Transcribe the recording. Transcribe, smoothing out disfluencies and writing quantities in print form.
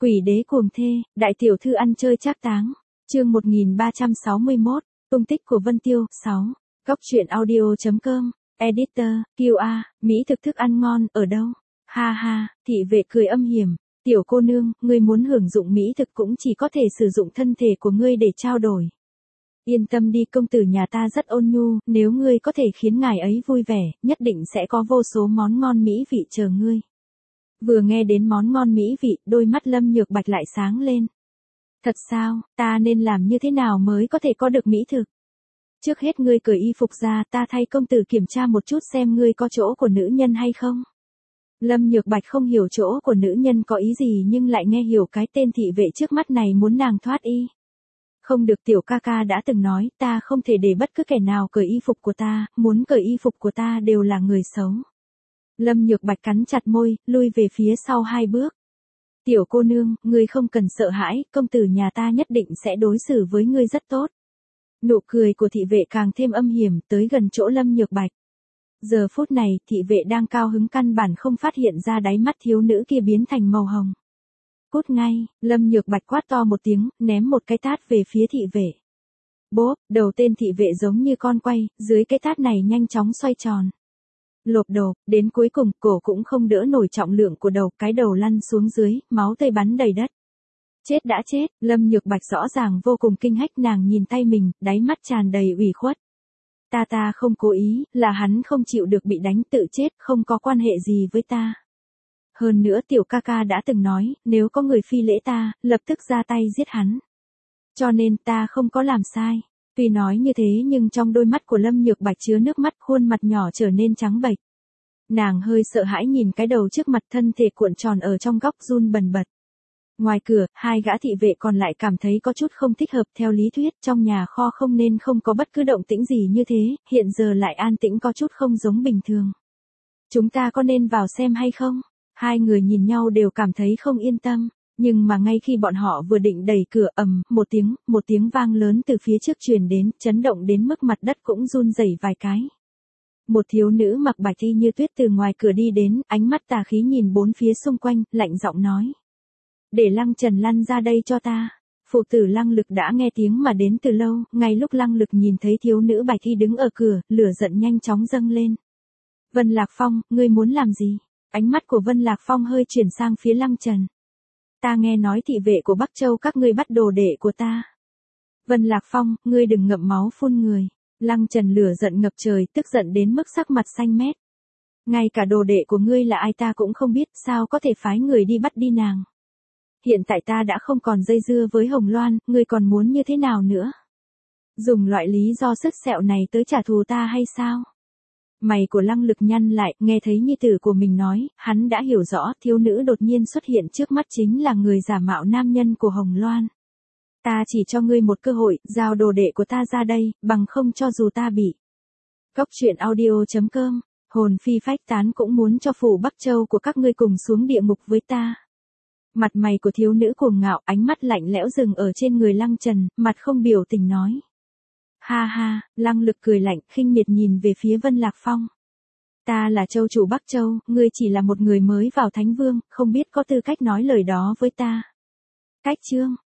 Quỷ đế cuồng thê, đại tiểu thư ăn chơi trác táng. Chương 1361, tung tích của Vân Tiêu. 6. Góc truyện audio.com. Editor, QA, Mỹ thực thức ăn ngon, ở đâu? Ha ha, thị vệ cười âm hiểm. Tiểu cô nương, ngươi muốn hưởng dụng Mỹ thực cũng chỉ có thể sử dụng thân thể của ngươi để trao đổi. Yên tâm đi, công tử nhà ta rất ôn nhu, nếu ngươi có thể khiến ngài ấy vui vẻ, nhất định sẽ có vô số món ngon mỹ vị chờ ngươi. Vừa nghe đến món ngon mỹ vị, đôi mắt Lâm Nhược Bạch lại sáng lên. Thật sao, ta nên làm như thế nào mới có thể có được mỹ thực? Trước hết ngươi cởi y phục ra, ta thay công tử kiểm tra một chút xem ngươi có chỗ của nữ nhân hay không. Lâm Nhược Bạch không hiểu chỗ của nữ nhân có ý gì nhưng lại nghe hiểu cái tên thị vệ trước mắt này muốn nàng thoát y. Không được, tiểu ca ca đã từng nói, ta không thể để bất cứ kẻ nào cởi y phục của ta, muốn cởi y phục của ta đều là người xấu. Lâm Nhược Bạch cắn chặt môi, lui về phía sau 2 bước. Tiểu cô nương, ngươi không cần sợ hãi, công tử nhà ta nhất định sẽ đối xử với ngươi rất tốt. Nụ cười của thị vệ càng thêm âm hiểm, tới gần chỗ Lâm Nhược Bạch. Giờ phút này, thị vệ đang cao hứng căn bản không phát hiện ra đáy mắt thiếu nữ kia biến thành màu hồng. Cút ngay, Lâm Nhược Bạch quát to một tiếng, ném một cái tát về phía thị vệ. Bốp, đầu tên thị vệ giống như con quay, dưới cái tát này nhanh chóng xoay tròn. Lộp đột, đến cuối cùng, cổ cũng không đỡ nổi trọng lượng của đầu, cái đầu lăn xuống dưới, máu tươi bắn đầy đất. Chết đã chết, Lâm Nhược Bạch rõ ràng vô cùng kinh hách, nàng nhìn tay mình, đáy mắt tràn đầy ủy khuất. Ta không cố ý, là hắn không chịu được bị đánh tự chết, không có quan hệ gì với ta. Hơn nữa tiểu ca ca đã từng nói, nếu có người phi lễ ta, lập tức ra tay giết hắn. Cho nên ta không có làm sai. Tuy nói như thế nhưng trong đôi mắt của Lâm Nhược Bạch chứa nước mắt, khuôn mặt nhỏ trở nên trắng bệch. Nàng hơi sợ hãi nhìn cái đầu trước mặt, thân thể cuộn tròn ở trong góc run bần bật. Ngoài cửa, 2 gã thị vệ còn lại cảm thấy có chút không thích hợp, theo lý thuyết trong nhà kho không nên không có bất cứ động tĩnh gì như thế, hiện giờ lại an tĩnh có chút không giống bình thường. Chúng ta có nên vào xem hay không? 2 người nhìn nhau đều cảm thấy không yên tâm, nhưng mà ngay khi bọn họ vừa định đẩy cửa, một tiếng vang lớn từ phía trước truyền đến, chấn động đến mức mặt đất cũng run rẩy vài cái. Một thiếu nữ mặc bạch y như tuyết từ ngoài cửa đi đến, ánh mắt tà khí nhìn bốn phía xung quanh, lạnh giọng nói. Để Lăng Trần lăn ra đây cho ta. Phụ tử Lăng Lực đã nghe tiếng mà đến từ lâu, ngay lúc Lăng Lực nhìn thấy thiếu nữ bạch y đứng ở cửa, lửa giận nhanh chóng dâng lên. Vân Lạc Phong, ngươi muốn làm gì? Ánh mắt của Vân Lạc Phong hơi chuyển sang phía Lăng Trần. Ta nghe nói thị vệ của Bắc Châu các ngươi bắt đồ đệ của ta. Vân Lạc Phong, ngươi đừng ngậm máu phun người. Lăng Trần lửa giận ngập trời, tức giận đến mức sắc mặt xanh mét. Ngay cả đồ đệ của ngươi là ai ta cũng không biết, sao có thể phái người đi bắt đi nàng. Hiện tại ta đã không còn dây dưa với Hồng Loan, ngươi còn muốn như thế nào nữa? Dùng loại lý do sứt sẹo này tới trả thù ta hay sao? Mày của Lăng Lực nhăn lại, nghe thấy nhi tử của mình nói, hắn đã hiểu rõ, thiếu nữ đột nhiên xuất hiện trước mắt chính là người giả mạo nam nhân của Hồng Loan. Ta chỉ cho ngươi một cơ hội, giao đồ đệ của ta ra đây, bằng không cho dù ta bị. Góc truyện audio.com, hồn phi phách tán cũng muốn cho phủ Bắc Châu của các ngươi cùng xuống địa ngục với ta. Mặt mày của thiếu nữ cuồng ngạo, ánh mắt lạnh lẽo dừng ở trên người Lăng Trần, mặt không biểu tình nói. Ha ha, Lăng Lực cười lạnh, khinh miệt nhìn về phía Vân Lạc Phong. Ta là châu chủ Bắc Châu, ngươi chỉ là một người mới vào Thánh Vương, không biết có tư cách nói lời đó với ta. Cách chương,